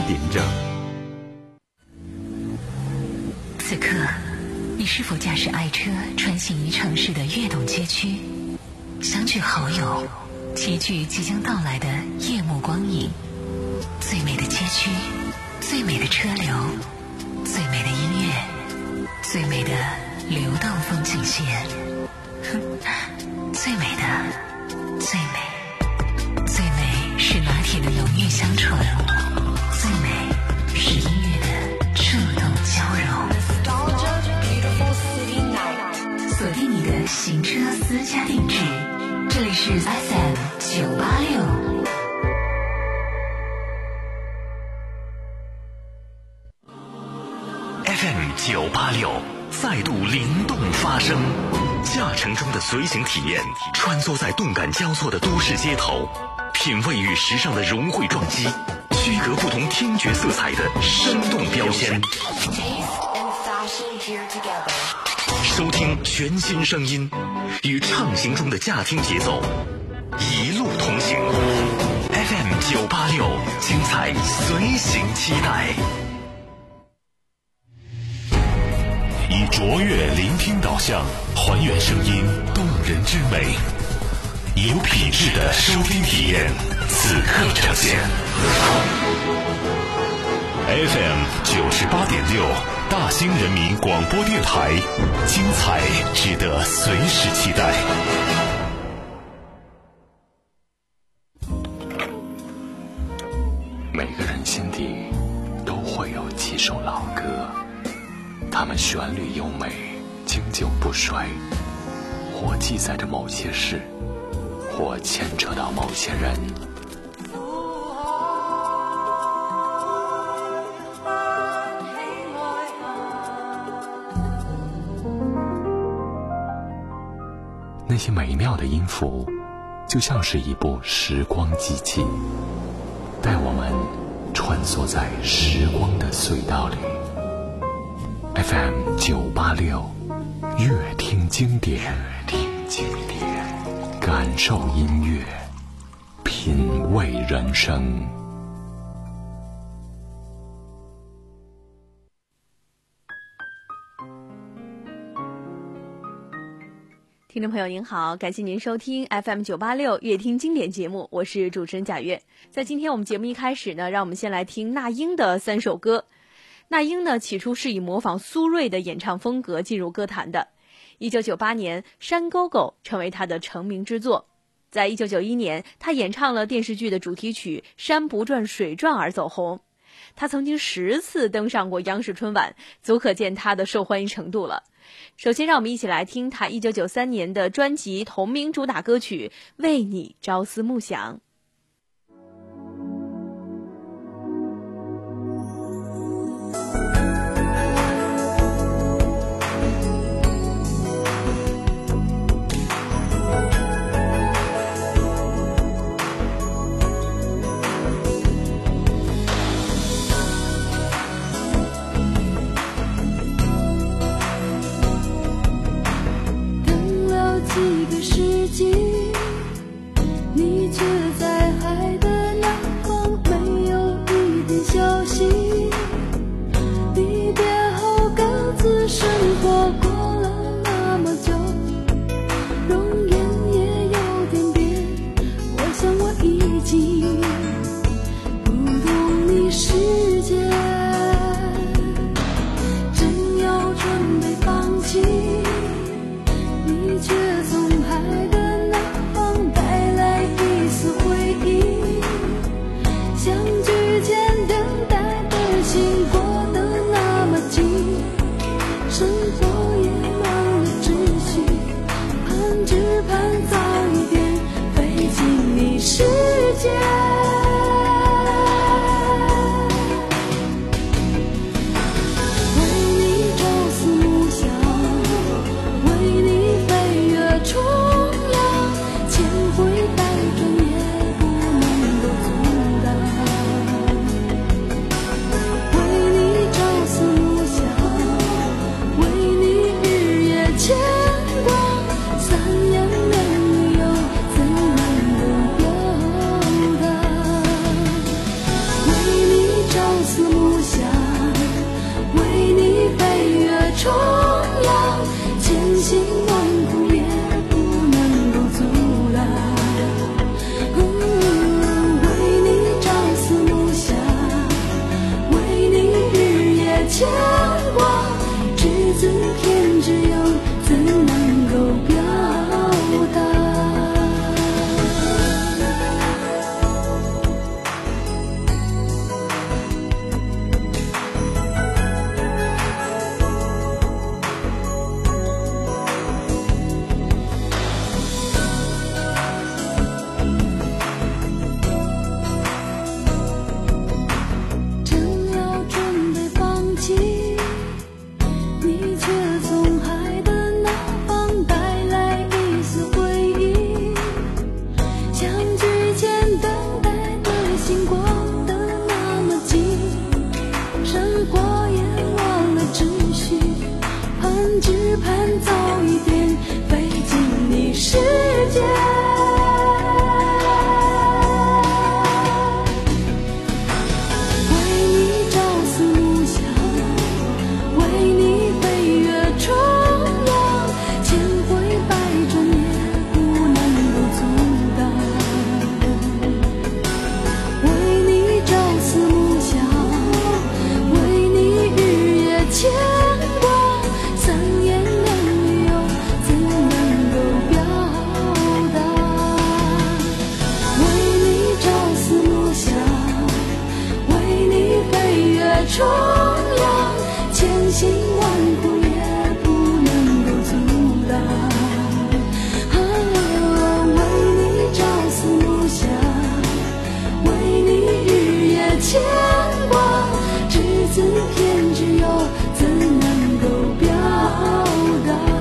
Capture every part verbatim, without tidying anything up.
停着。 此刻，你是否驾驶爱车穿行于城市的跃动街区，相聚好友，齐聚即将到来的夜幕光影？最美的街区，最美的车流，最美的音乐，最美的流动风景线，最美的，最美，最美是拿铁的浓郁香醇，最美是音乐的触动交融。锁定你的行车私家定制，这里是 F M 九八六。 F M 九八六再度灵动发声，驾乘中的随行体验，穿梭在动感交错的都市街头，品味与时尚的融汇撞击，区隔不同听觉色彩的生动标签。收听全新声音，与畅行中的驾听节奏，一路同行。F M 九八六，精彩随行期待。以卓越聆听导向，还原声音动人之美，以有品质的收听体验，此刻呈现。F M 九十八点六，大兴人民广播电台，精彩值得随时期待。每个人心底都会有几首老歌，它们旋律优美，经久不衰，或记载着某些事，或牵扯到某些人。那些美妙的音符，就像是一部时光机器，带我们穿梭在时光的隧道里。F M 九八六，乐听经典，乐听经典，感受音乐，品味人生。 听众朋友您好，感谢您收听 F M 九八六乐听经典节目，我是主持人贾月。在今天我们节目一开始呢，让我们先来听那英的三首歌。那英呢，起初是以模仿苏芮的演唱风格进入歌坛的。一九九八年，《山沟沟》成为他的成名之作。在一九九一年，他演唱了电视剧的主题曲《山不转水转》而走红。他曾经十次登上过央视春晚，足可见他的受欢迎程度了。首先让我们一起来听他一九九三年的专辑同名主打歌曲《为你朝思暮想》。 几个世纪，你却在重要，千辛万苦也不能够阻挡。嗯，为你朝思暮想，为你日夜牵挂，只字片只有怎能够表达？只盼早一点飞进你世界，为你朝思暮想，为你飞越重洋，千回百转也不能够阻挡。为你朝思暮想，为你日夜牵重洋，千辛万苦也不能够阻挡。啊，为你朝思暮想，为你日夜牵挂，只字片只有怎能够表达？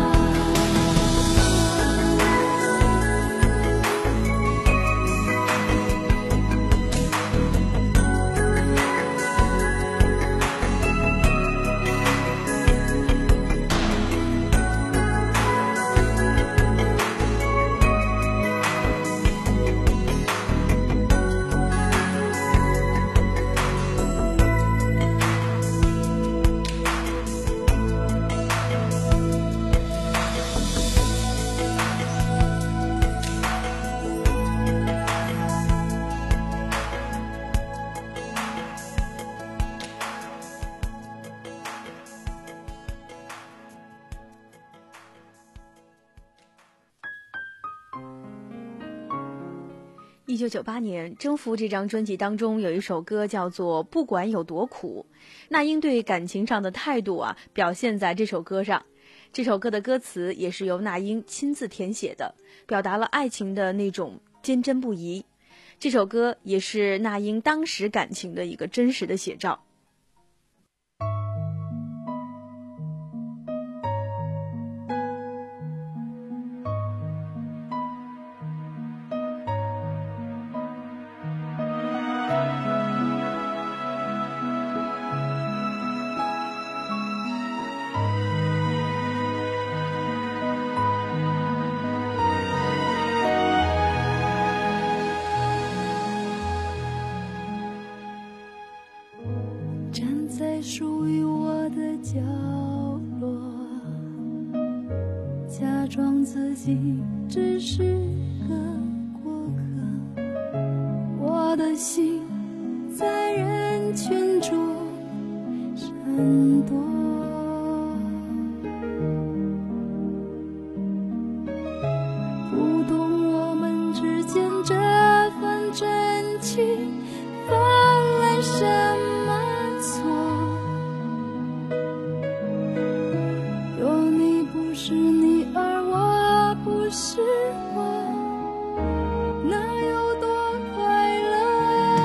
一九九八年《征服》这张专辑当中有一首歌叫做《不管有多苦》，那英对感情上的态度啊表现在这首歌上。这首歌的歌词也是由那英亲自填写的，表达了爱情的那种坚贞不移。这首歌也是那英当时感情的一个真实的写照。 在属于我的角落，假装自己只是个过客，我的心在人群中闪躲，不懂我们之间这份真情犯了什么错。若你不是你，而我不是我，那有多快乐？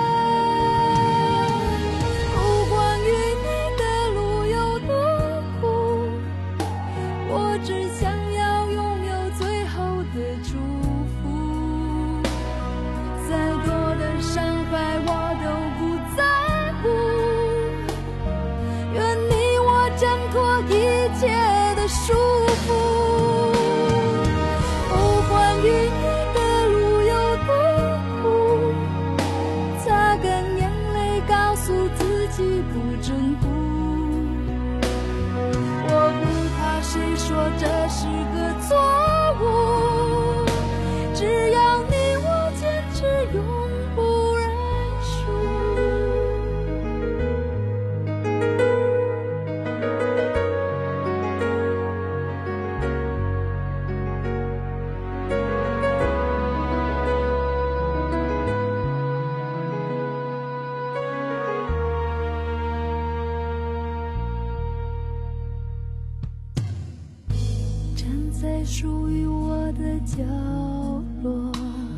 不管与你的路有多苦，我只想要拥有最后的祝福。再多的伤害我都不在乎，愿你我挣脱一切的束缚。不管与你的路有多苦，擦干眼泪告诉自己不挣脱。我说这是个错误，只要你我坚持永不认输。在属于我的角落，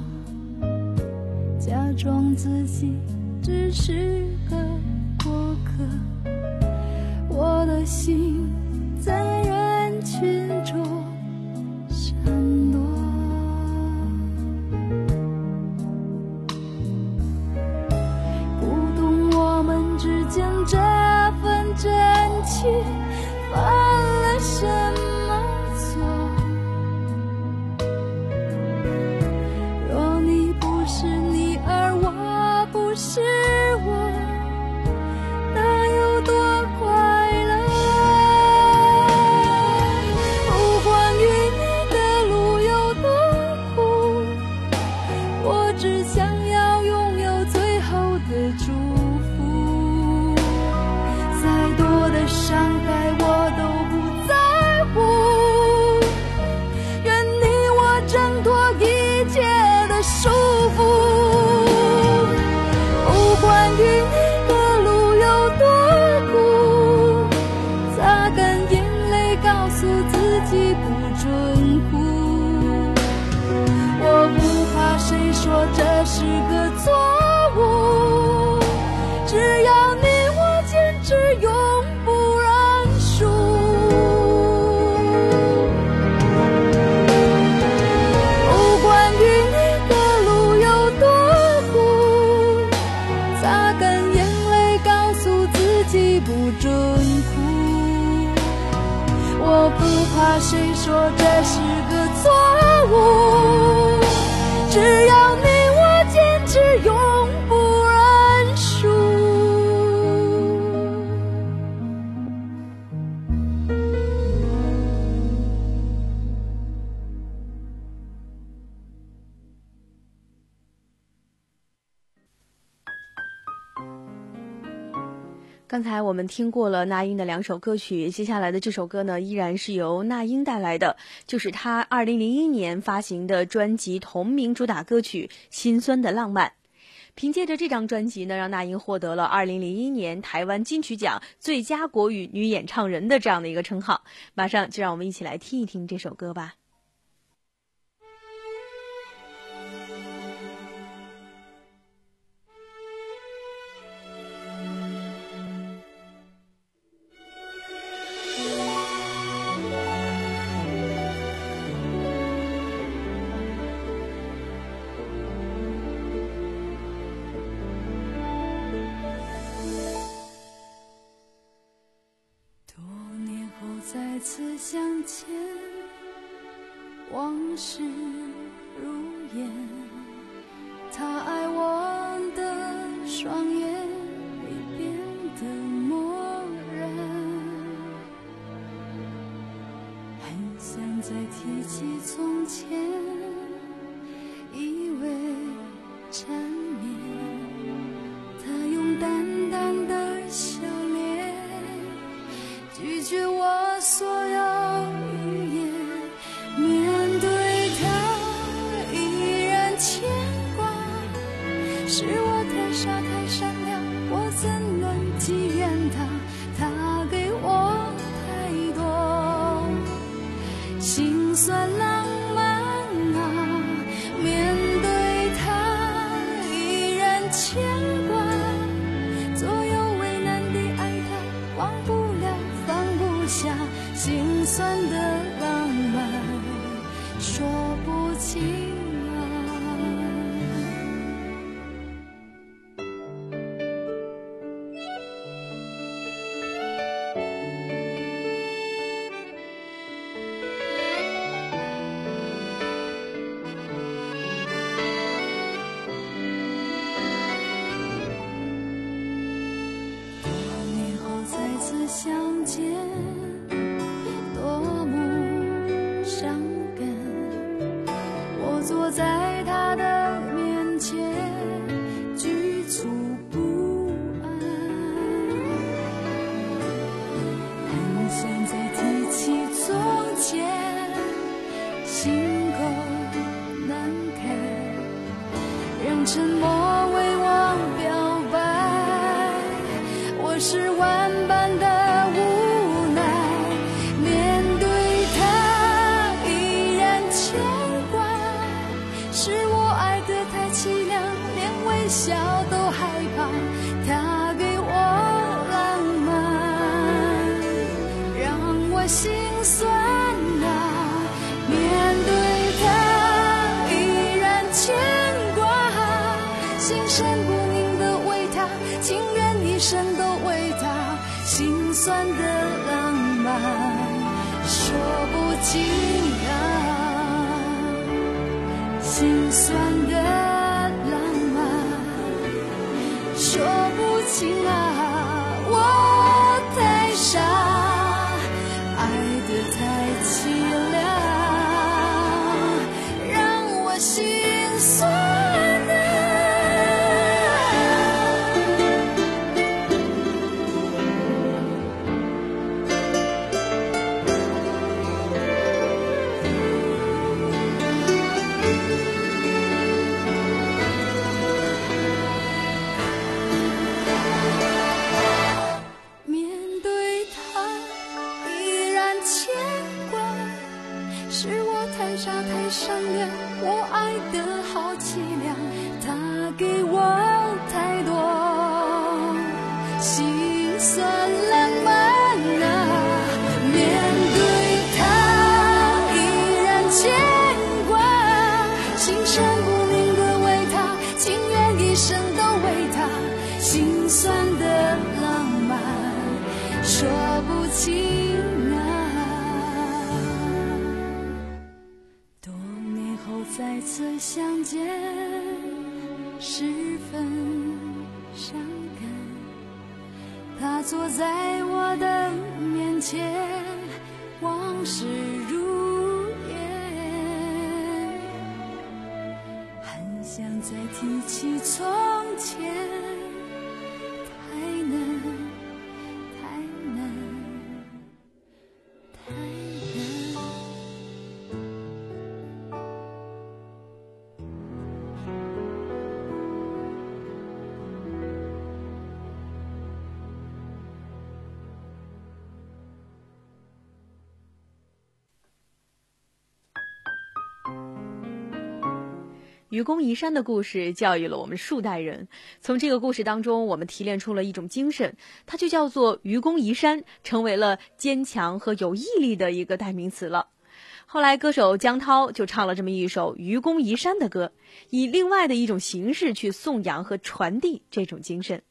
假装自己只是个过客，我的心在人群中闪躲，不懂我们之间这份真情犯了什么错。是我，那有多快乐？不管与你的路有多苦，我只想要拥有最后的祝福。再多的伤害我都不在乎，愿你我挣脱一切的束缚。不管与你的路有多苦，擦干眼泪告诉自己不准哭。我不怕谁说这是个错误，只要你我坚持永不认输。不管与你的路有多苦，擦干眼泪告诉自己不准哭。我不怕谁说这是个错误，只要你我坚持永不认输。 刚才我们听过了那英的两首歌曲，接下来的这首歌呢，依然是由那英带来的，就是她二零零一年发行的专辑同名主打歌曲《心酸的浪漫》。凭借着这张专辑呢，让那英获得了二零零一年台湾金曲奖最佳国语女演唱人的这样的一个称号。马上就让我们一起来听一听这首歌吧。 再次相见，往事如烟，他爱我的双眼已变得漠然，很想再提起从前，以为缠绵，他用淡淡的笑脸拒绝我所有语言，面对他依然牵挂，是我太傻太善良，我怎能体谅他？他给我太多心酸浪漫啊，面对他依然牵挂，左右为难的爱他，忘不了放不下，心酸的浪漫说不清啊。多年后再次相见，多么是万般的无奈，面对他依然牵挂，是我爱得太凄凉，连微笑都害怕，他给我浪漫，让我心酸啊，面对他依然牵挂，心神不宁的为他，情愿一生都为他，心酸的浪漫说不尽啊，心酸的浪漫说不尽啊，我太傻，爱得太凄凉，让我心酸啊。面对他依然牵挂，是我太傻太善良，我爱得好凄凉，他给我太多心酸浪漫啊，面对他依然牵挂，心神不宁的为他，情愿一生都为他，心酸的浪漫说不尽啊。多年后再次相见，十分伤感，他坐在我的面前，往事如烟，很想再提起从前，太难太难太难。 愚公移山的故事教育了我们数代人，从这个故事当中我们提炼出了一种精神，它就叫做愚公移山，成为了坚强和有毅力的一个代名词了。后来歌手江涛就唱了这么一首愚公移山的歌，以另外的一种形式去颂扬和传递这种精神。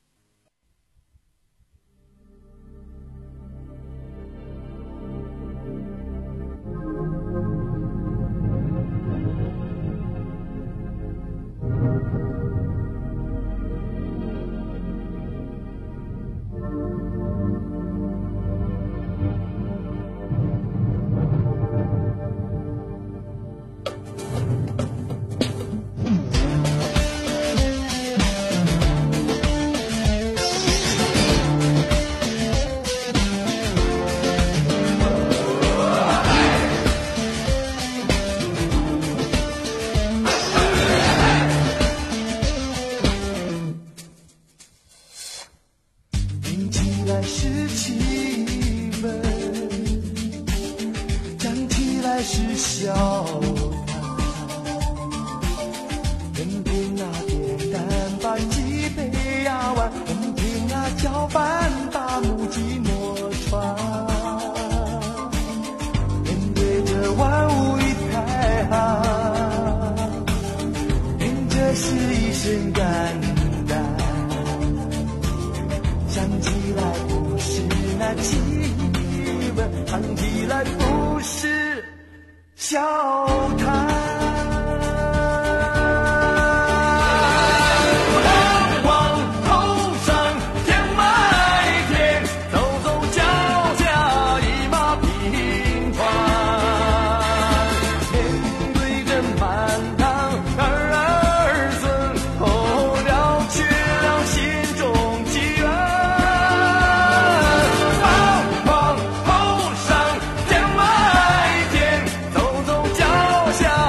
家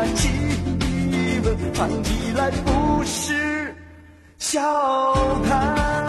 气氛唱起来不是笑谈。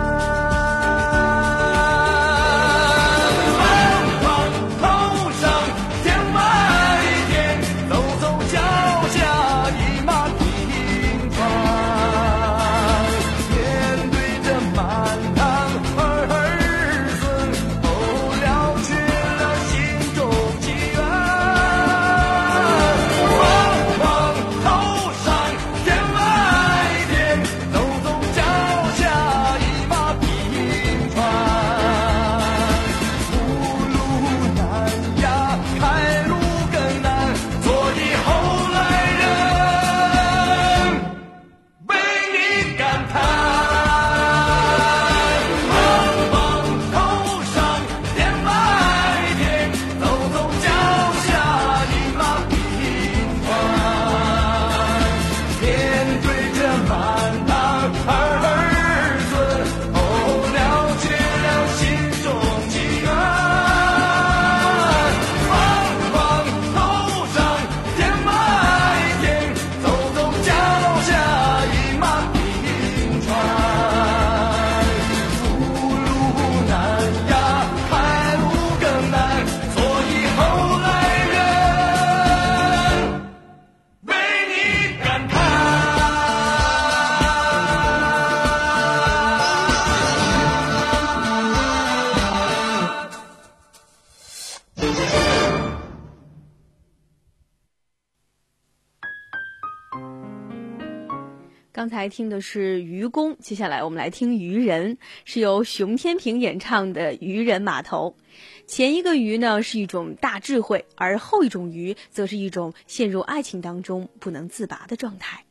刚才听的是渔工，接下来我们来听渔人，是由熊天平演唱的《渔人码头》。前一个渔呢是一种大智慧，而后一种渔则是一种陷入爱情当中不能自拔的状态。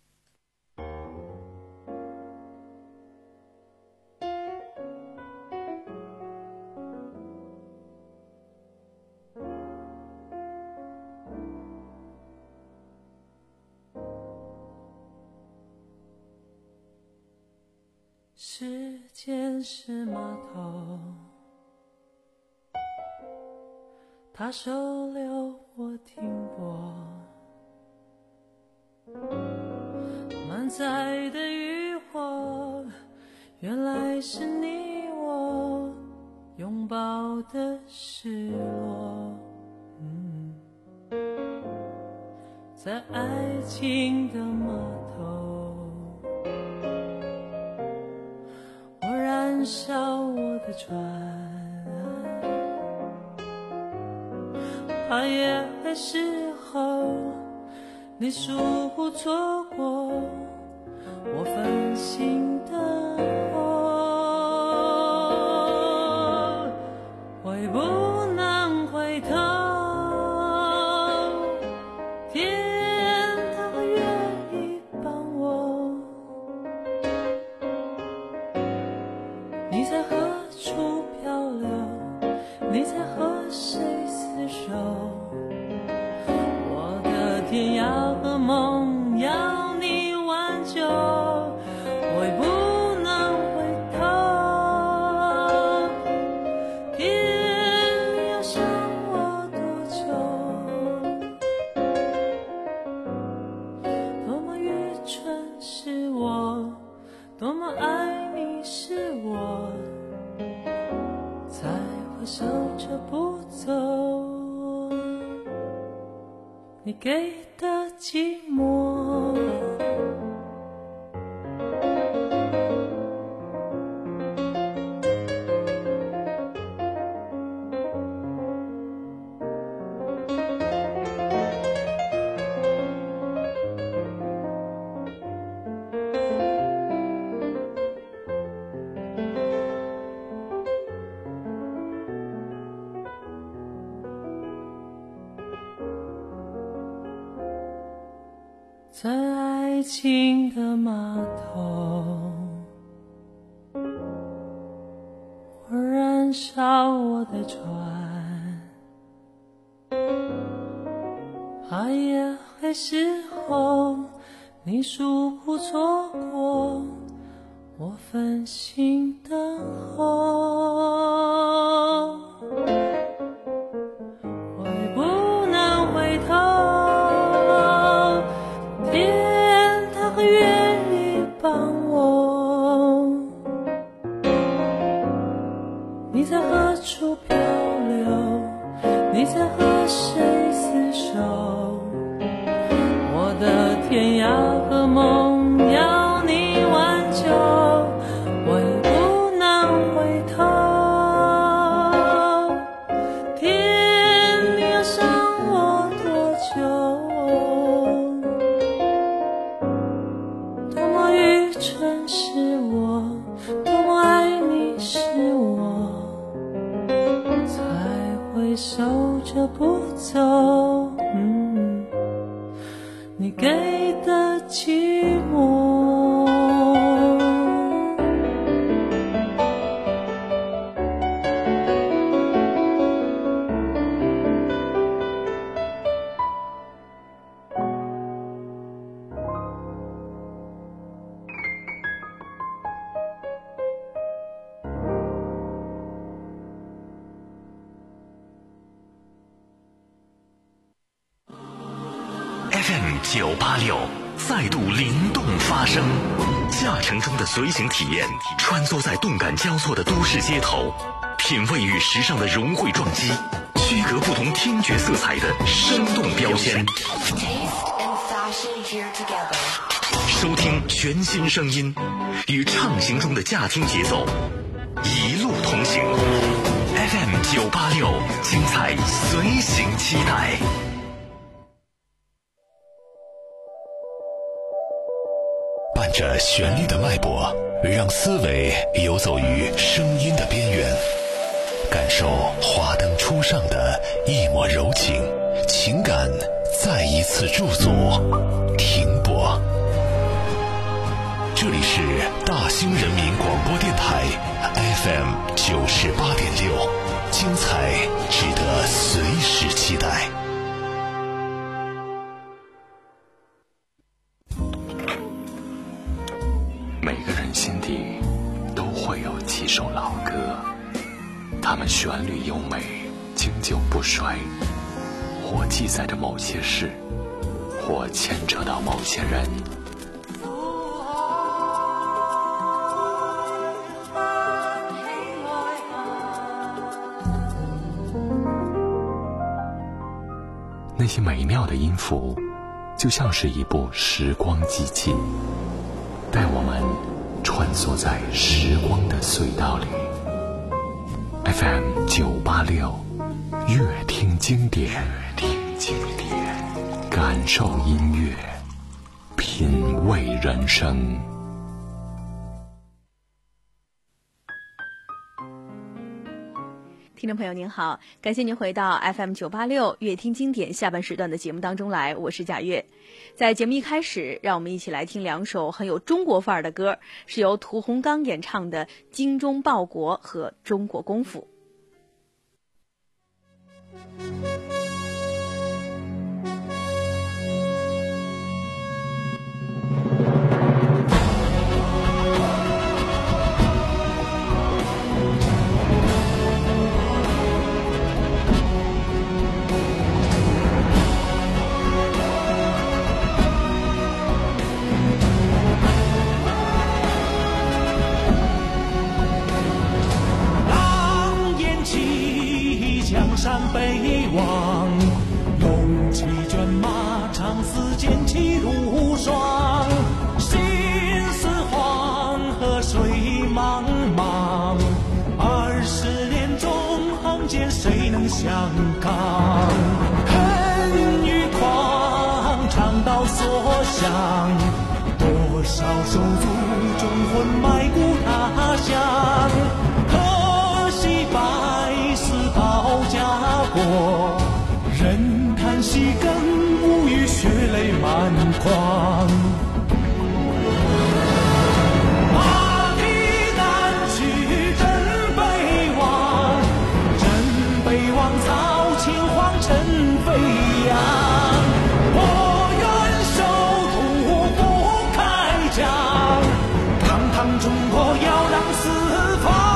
时间是码头，它收留我停泊，满载的渔火，原来是你我拥抱的失落。嗯，在爱情的码头，我燃烧我的船，怕夜黑时候你疏忽错过我分心的我，会不能回头，天他会愿意帮我。你在何处漂流？你在和谁厮守？我的天涯和梦要你挽救，我不能回头，天要伤我多久？多么愚蠢是我，多么爱你是我，才会守着不走你给的寂寞。在爱情的码头，我燃烧我的船，怕夜黑时候你疏忽错过我分心等候，我也不能回头， F M 九八六再度灵动发声，驾乘中的随行体验，穿梭在动感交错的都市街头，品味与时尚的融汇撞击，区隔不同听觉色彩的生动标签。收听全新声音，与畅行中的驾听节奏一路同行。F M 九八六，精彩随行期待。伴着旋律的脉搏，让思维游走于声音的边缘，感受华灯初上的一抹柔情，情感再一次驻足停泊。这里是大兴人民广播电台 F M 九十八点六，精彩值得随时期待。每个人心底都会有几首老歌，它们旋律优美，经久不衰，或记载着某些事，或牵扯到某些人。那些美妙的音符，就像是一部时光机器，带我们穿梭在时光的隧道里。F M 九八六，乐听经典，乐听经典，感受音乐，品味人生。 听众朋友您好，感谢您回到 F M 九八六乐听经典下半时段的节目当中来，我是贾月。在节目一开始，让我们一起来听两首很有中国范儿的歌，是由屠洪刚演唱的《精忠报国》和《中国功夫》。 山北望，龙旗卷马长嘶，剑气如霜。心似黄河水茫茫，二十年中横剑谁能相抗？恨与狂，肠道所向，多少手足忠魂埋骨他乡。可惜百死报家国，人看戏更无语，血泪满眶。马蹄南去真北望，真北望曹秦皇尘飞扬。我愿守土不开疆，堂堂中国要让四方。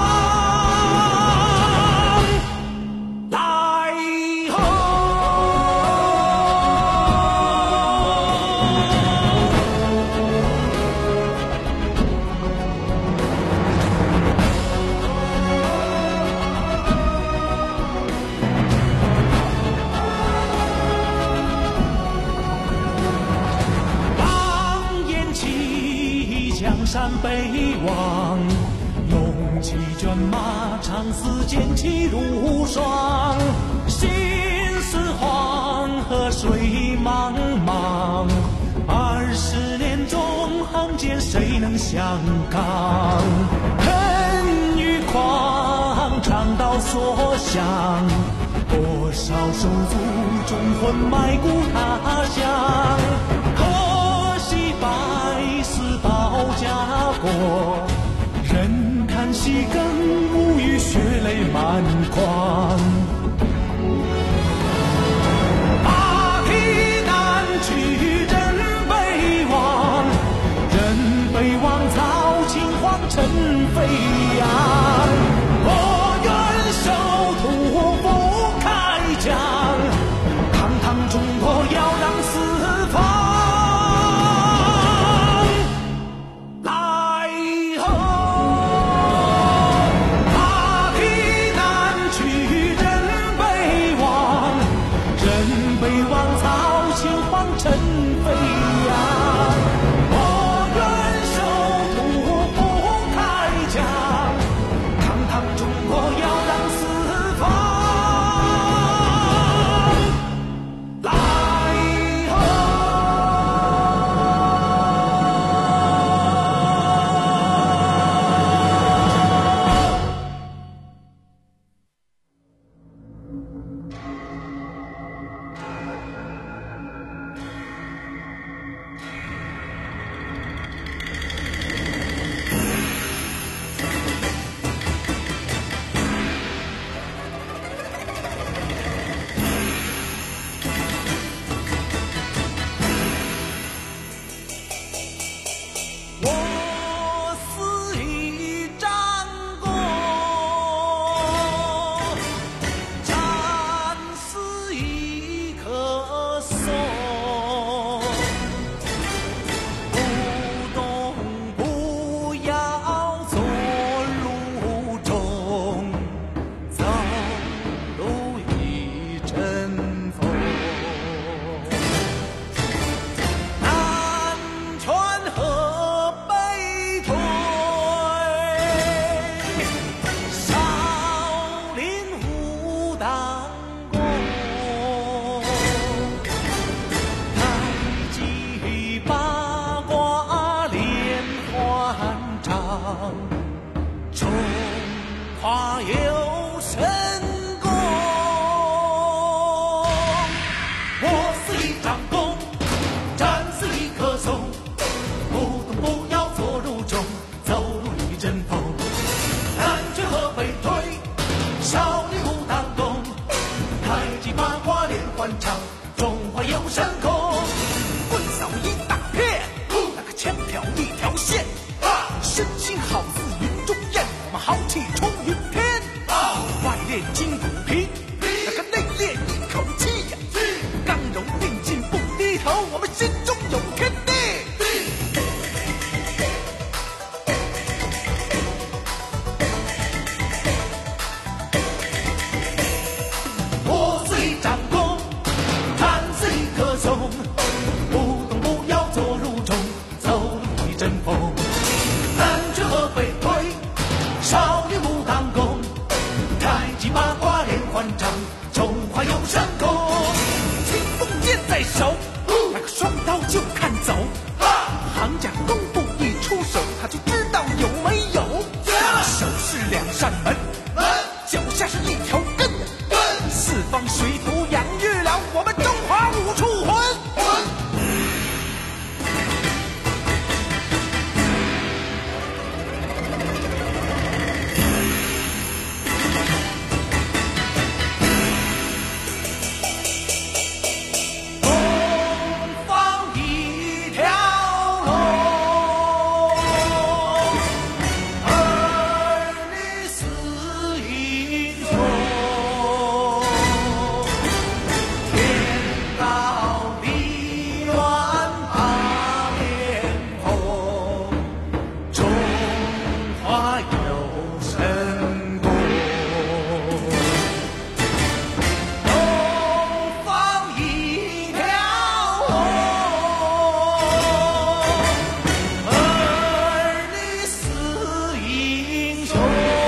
山北望，龙旗卷马长嘶，剑气如霜。心似黄河水茫茫，二十年中横剑谁能相抗？恨与狂，肠道所向，多少手足忠魂埋骨他乡。可惜百死报家国，人看戏更无语，血泪满眶。马蹄南去真北望，真北望曹秦皇尘飞扬。我愿守土不开疆，堂堂中国要让四方。 华有神功。我是一张弓，战是一棵松，不动不要坐如钟，走路一阵风。南拳和北腿，少林武当功，太极八卦连环掌，中华有神功。棍扫一大片，那个枪挑一条线，身形好似云中雁，我们豪气冲云天。外练筋骨皮，那个内练一口气呀，刚柔并进不低头，我们心中有天地。我是一张弓，弹是一棵松，不动不要坐如钟，走路一阵风。南拳和北腿，少林武当功，太极八卦连环掌，中华有神功。青锋剑在手，那个双刀就看走。行家功夫一出手，他就知道有没有。手是两扇门，脚下是一条根，四方水土养育了我们中华武术魂。东方一条龙，儿女是英雄，天高地远把脸红，中华有神功。东方一条龙，儿女是英雄，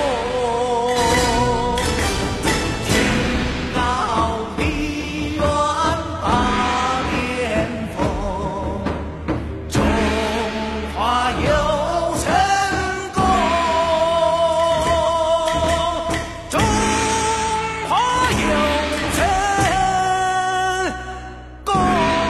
天高地远把脸红，中华有神功，中华有神功。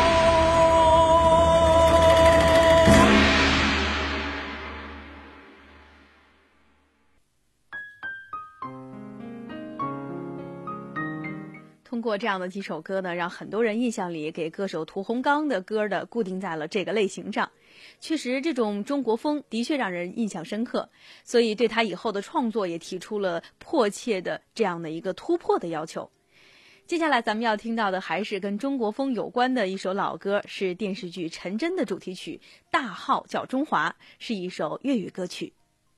通过这样的几首歌呢，让很多人印象里给歌手屠洪刚的歌的固定在了这个类型上。确实，这种中国风的确让人印象深刻，所以对他以后的创作也提出了迫切的这样的一个突破的要求。接下来咱们要听到的还是跟中国风有关的一首老歌，是电视剧《陈真》的主题曲，大号叫中华，是一首粤语歌曲。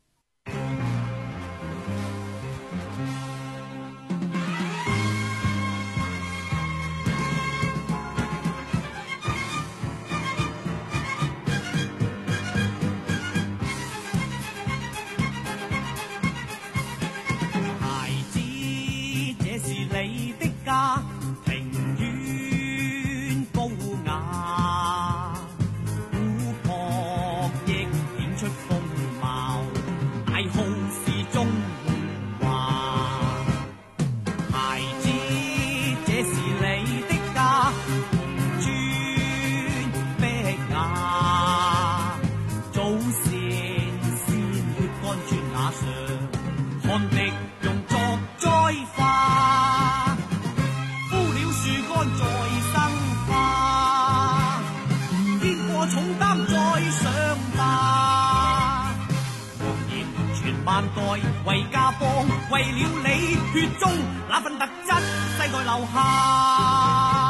孩子，这是你的家，庭院高雅，古朴亦顯出風貌，大號是中華。孩子，這是你的家，紅磚碧雅，祖先鮮血乾磚瓦上，汗滴用作栽花，枯了樹幹再生花，肩過重擔再上吧。揚言傳萬代為家邦，為了你血中那份特質世代留下。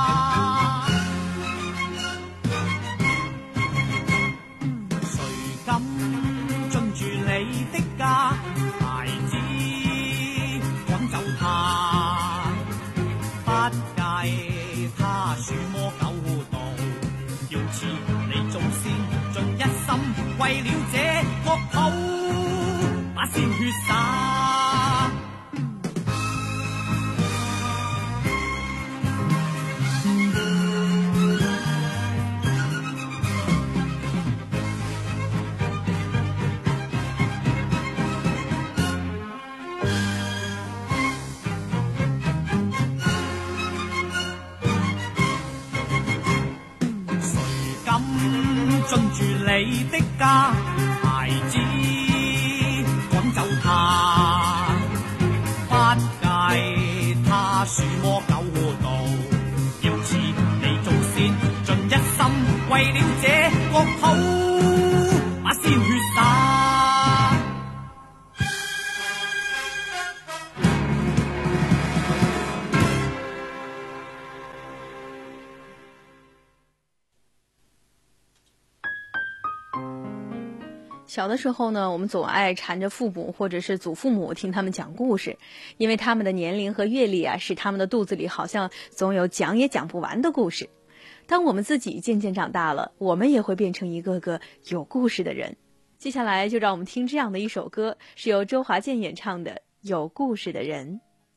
誰敢進駐你的家？孩子趕走他，不計他鼠魔狗盜，要似你祖先盡一心，為了這國土把鮮血灑。 進住你的家，孩子趕走他，不計他鼠魔狗盜，要似你祖先盡一心為了這國土把鮮血灑。 小的时候呢，我们总爱缠着父母或者是祖父母听他们讲故事，因为他们的年龄和阅历啊，使他们的肚子里好像总有讲也讲不完的故事。当我们自己渐渐长大了，我们也会变成一个个有故事的人。接下来就让我们听这样的一首歌，是由周华健演唱的《有故事的人》。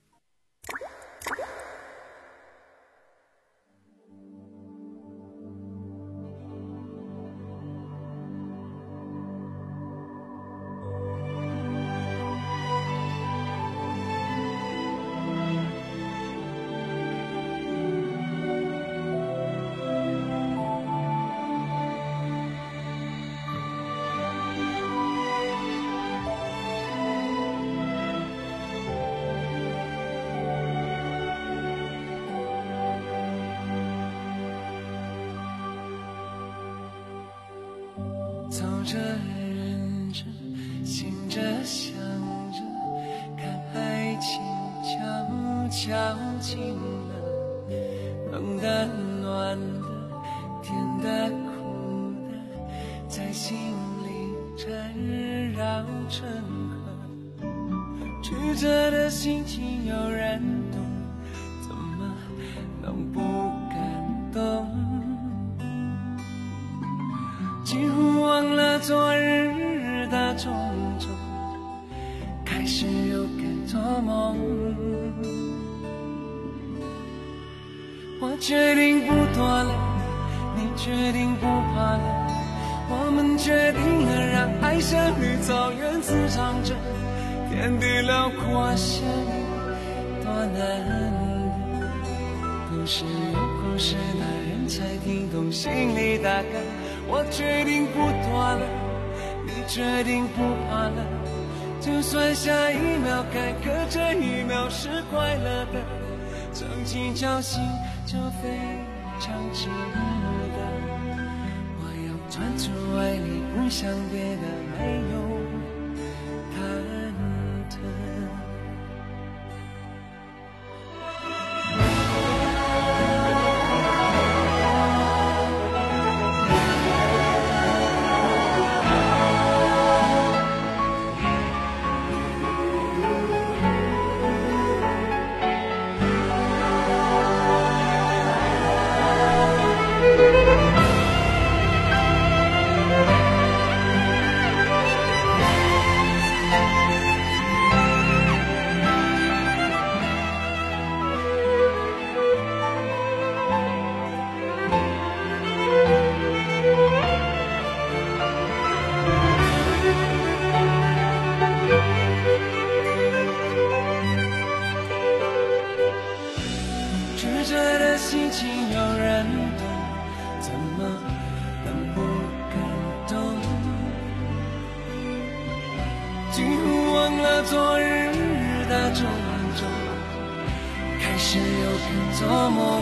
走着忍着醒着想着，看爱情悄悄近了，冷的暖的甜的苦的，在心里缠绕成河，曲折的心情有人懂，怎么能不感动？几乎忘了昨日的种种，开始又该做梦。我决定不躲了，你决定不怕了，我们决定了让爱像绿草原滋长着，天地辽阔相遇多难得，都是有故事的人才听懂心里大概。我决定不躲了，你决定不怕了，就算下一秒该可这一秒是快乐的，曾经侥幸就非常值得。我要专注爱你，不想别的，没有忐忑。心情有人懂，怎么能不感动？几乎忘了昨日的种种，开始又该做梦。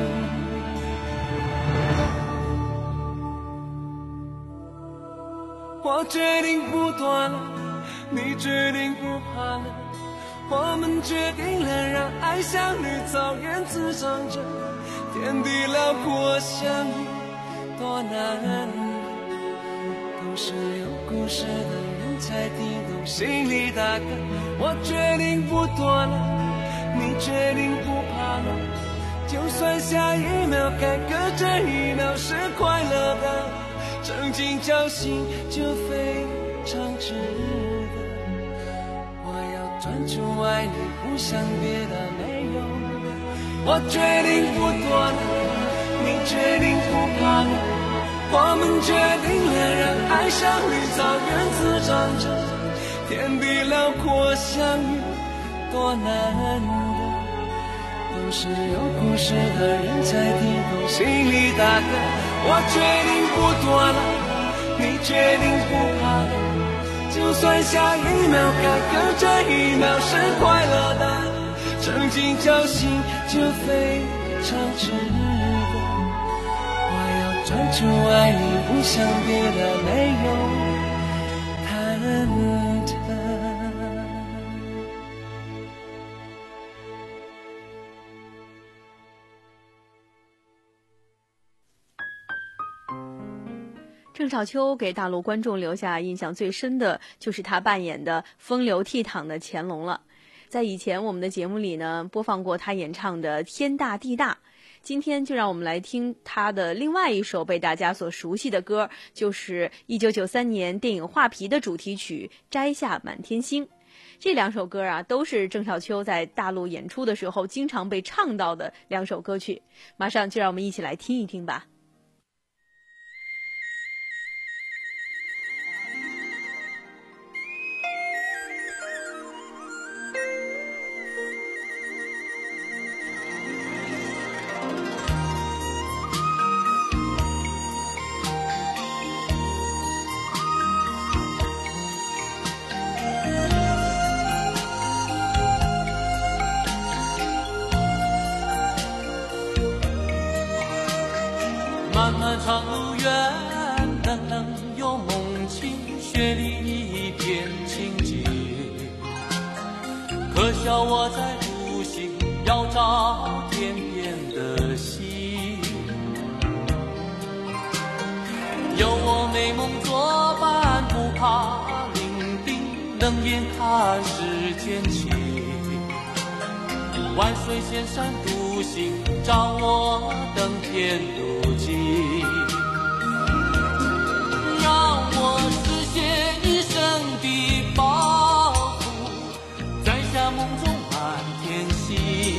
我决定不躲了，你决定不怕了，我们决定了让爱像绿草原滋长着，天地辽阔相遇多难得，都是有故事的人才听懂心里大概。我决定不躲了，你决定不怕了，就算下一秒该隔这一秒是快乐的，曾经侥幸就非常值得。我要专注爱你，不想别的，没有。我决定不躲了，你决定不怕了，我们决定了让爱像绿草原滋长着，天地辽阔相遇多难得，都是有故事的人才听懂心里大概。我决定不不多了，你决定不怕了，就算下一秒该跟这一秒是快乐的，曾经侥幸就非常值得。我要专注爱你，不想别的，没有忐忑。 郑少秋给大陆观众留下印象最深的就是他扮演的风流倜傥的乾隆了。在以前我们的节目里呢，播放过他演唱的《天大地大》，今天就让我们来听他的另外一首被大家所熟悉的歌，就是一九九三年电影《画皮》的主题曲《摘下满天星》。这两首歌啊，都是郑少秋在大陆演出的时候经常被唱到的两首歌曲。马上就让我们一起来听一听吧。 漫漫长路远，冷冷又梦境，雪里一片情景。可笑我在独行，要找天边的星。有我美梦作伴，不怕伶仃，冷眼看世间情。万水千山独行，掌握登天路径。让我实现一生的抱负，摘下梦中满天星。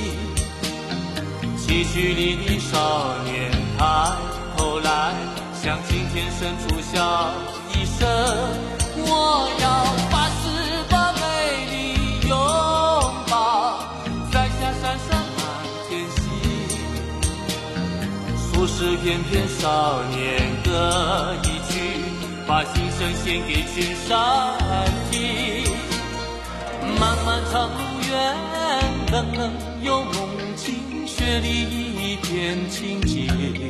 崎岖里的少年抬头来，向青天深处笑一声。我要发誓把美丽拥抱，摘下闪闪满天星。俗世翩翩少年歌一曲，把心声献给群山听。漫漫长路远，冷冷又梦境，雪里一片情景。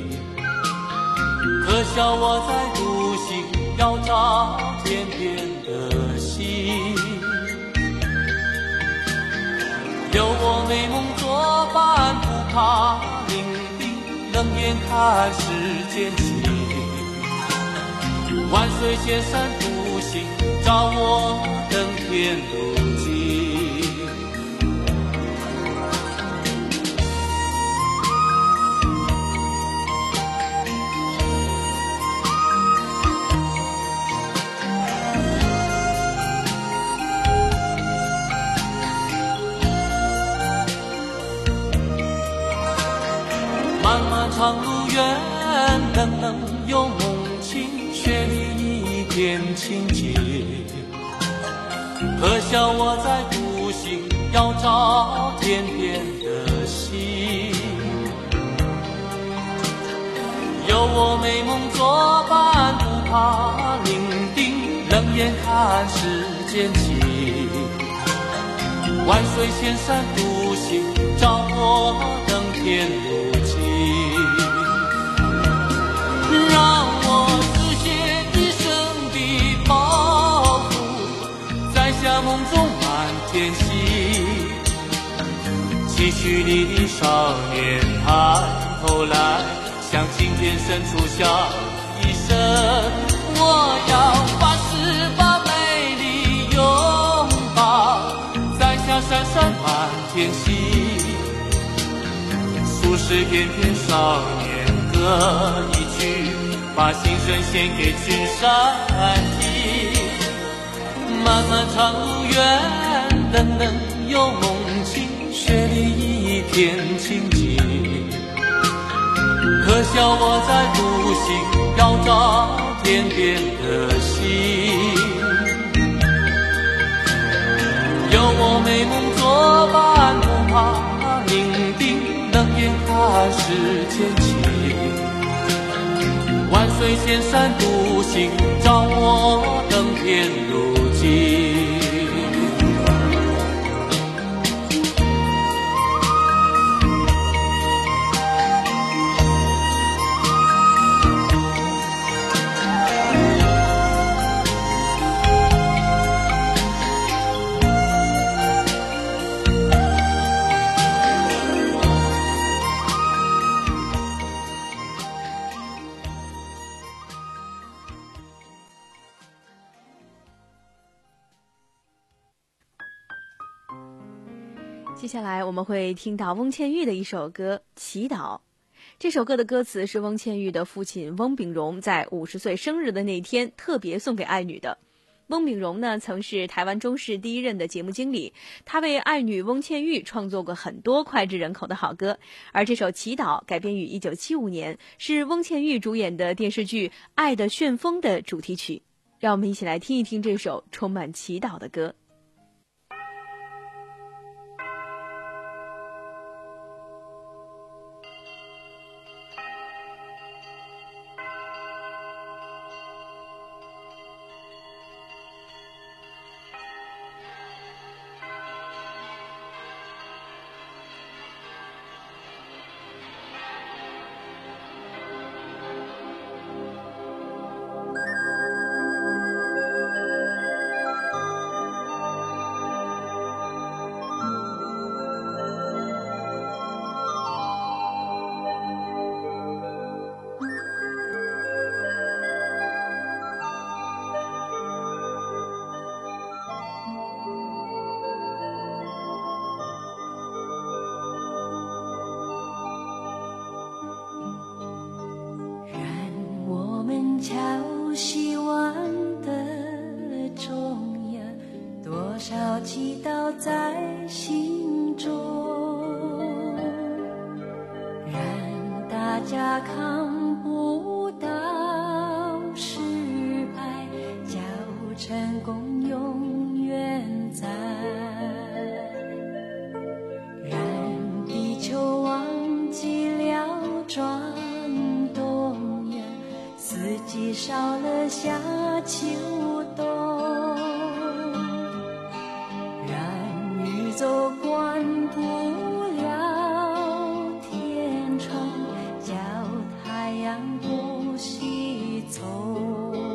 可笑我在独行，要找天边的星。有我美梦作伴，不怕伶仃，冷眼看世间情。万水千山独行，找我登天路径。漫漫长路远，冷冷又梦境，雪里一片情景。可笑我在独行，要找天边的星。有我美梦作伴，不怕伶仃，冷眼看世间情。万水千山独行，找我登天路径。让我实现一生的抱负，摘下梦中满天星。崎岖里的少年抬头来，向青天深处笑一声。我要发誓把美丽拥抱，摘下闪闪满天星。俗世翩翩少年歌一曲，把心声献给群山听。漫漫长路远，冷冷又梦境，雪里一片情景。可笑我在独行，要找天边的星。有我美梦作伴，不怕伶仃，冷眼看世间情。万水千山独行，照我登天路径。 接下来我们会听到翁倩玉的一首歌《祈祷》。这首歌的歌词是翁倩玉的父亲翁秉荣在五十岁生日的那天特别送给爱女的。翁秉荣呢，曾是台湾中视第一任的节目经理，他为爱女翁倩玉创作过很多脍炙人口的好歌，而这首《祈祷》改编于一九七五年，是翁倩玉主演的电视剧《爱的旋风》的主题曲。让我们一起来听一听这首充满祈祷的歌。 敲希望的钟呀，多少祈祷在心中，让大家看不到失败，叫成功永远在，让地球忘记了转动呀，四季少了夏秋冬，让宇宙关不了天窗，叫太阳不西从。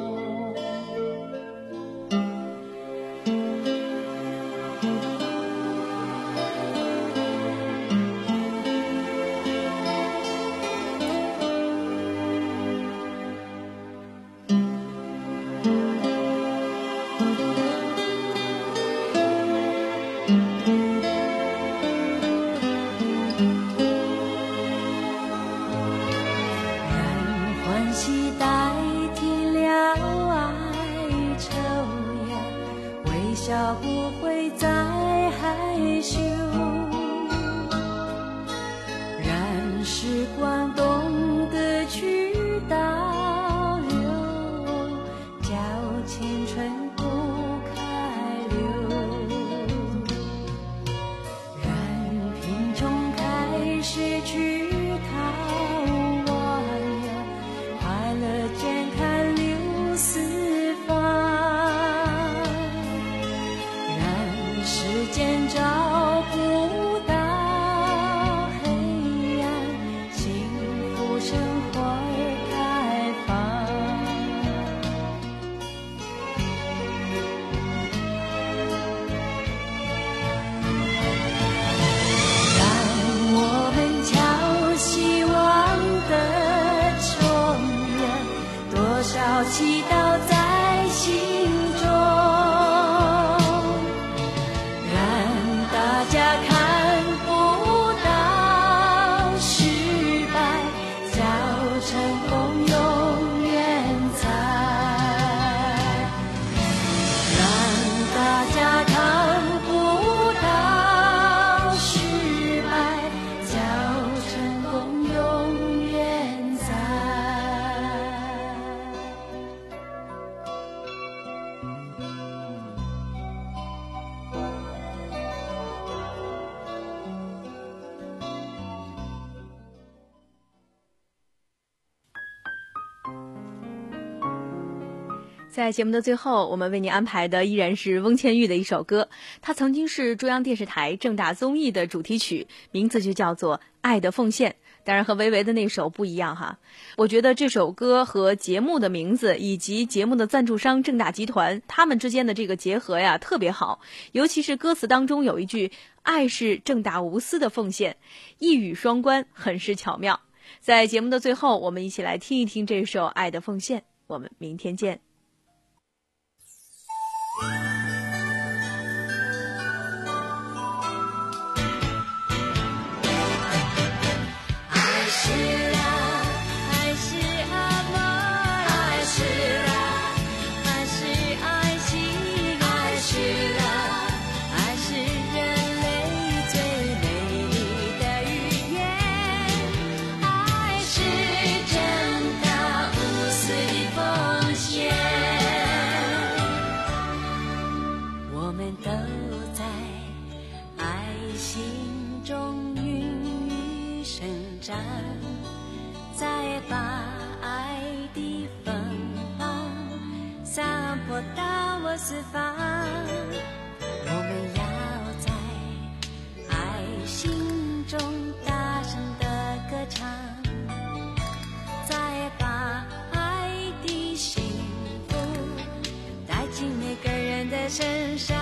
笑不会再害羞，让时光懂得去倒流，叫青春不开流，让贫穷开始去逃亡呀，快乐健康流四方。时间找不到黑暗，幸福生活开放。让我们敲希望的钟呀，多少祈祷在心中。大家看不到失败，叫成功永远在，让大家看不到失败，叫成功永远在。 在节目的最后，我们为您安排的依然是翁倩玉的一首歌，它曾经是中央电视台正大综艺的主题曲，名字就叫做《爱的奉献》。当然和维维的那首不一样哈，我觉得这首歌和节目的名字以及节目的赞助商正大集团他们之间的这个结合呀特别好，尤其是歌词当中有一句爱是正大无私的奉献，一语双关，很是巧妙。在节目的最后，我们一起来听一听这首《爱的奉献》，我们明天见。 再把爱的芬芳散播到我四方，我们要在爱心中大声的歌唱，再把爱的幸福带进每个人的身上。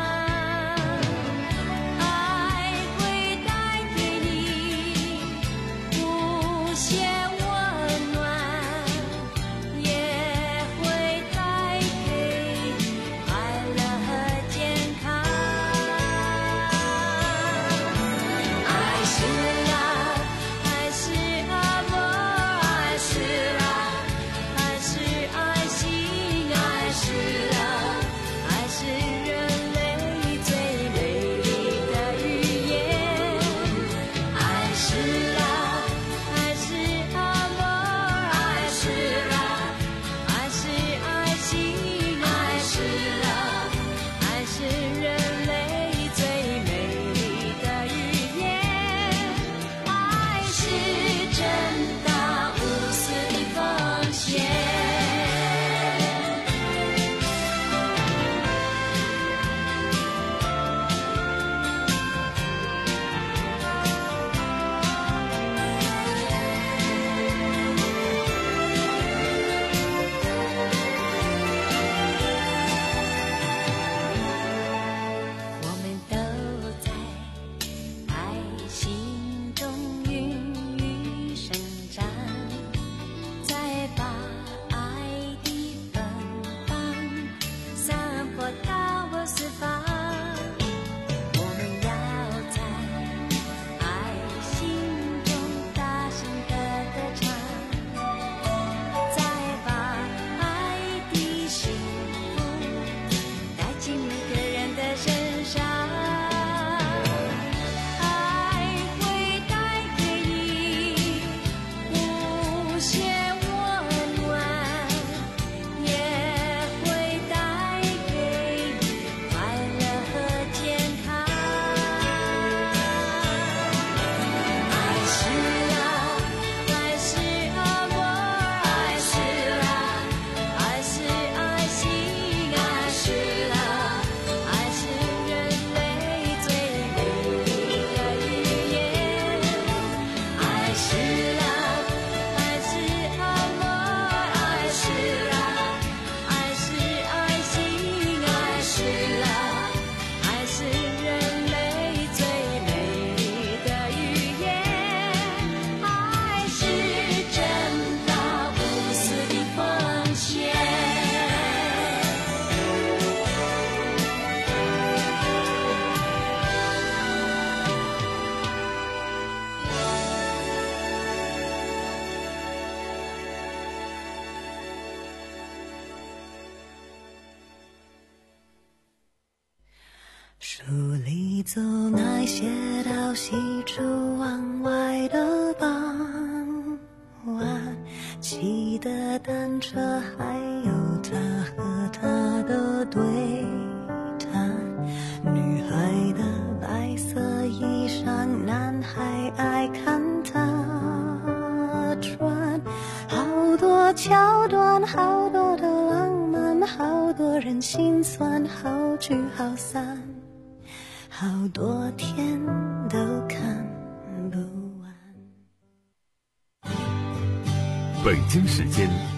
书里走那些到西出望外的傍晚，骑的单车，还有他和他的对谈，女孩的白色衣裳，男孩爱看她穿，好多桥段，好多的浪漫， 好多人心酸，好聚好散，好多天都看不完。 北京时间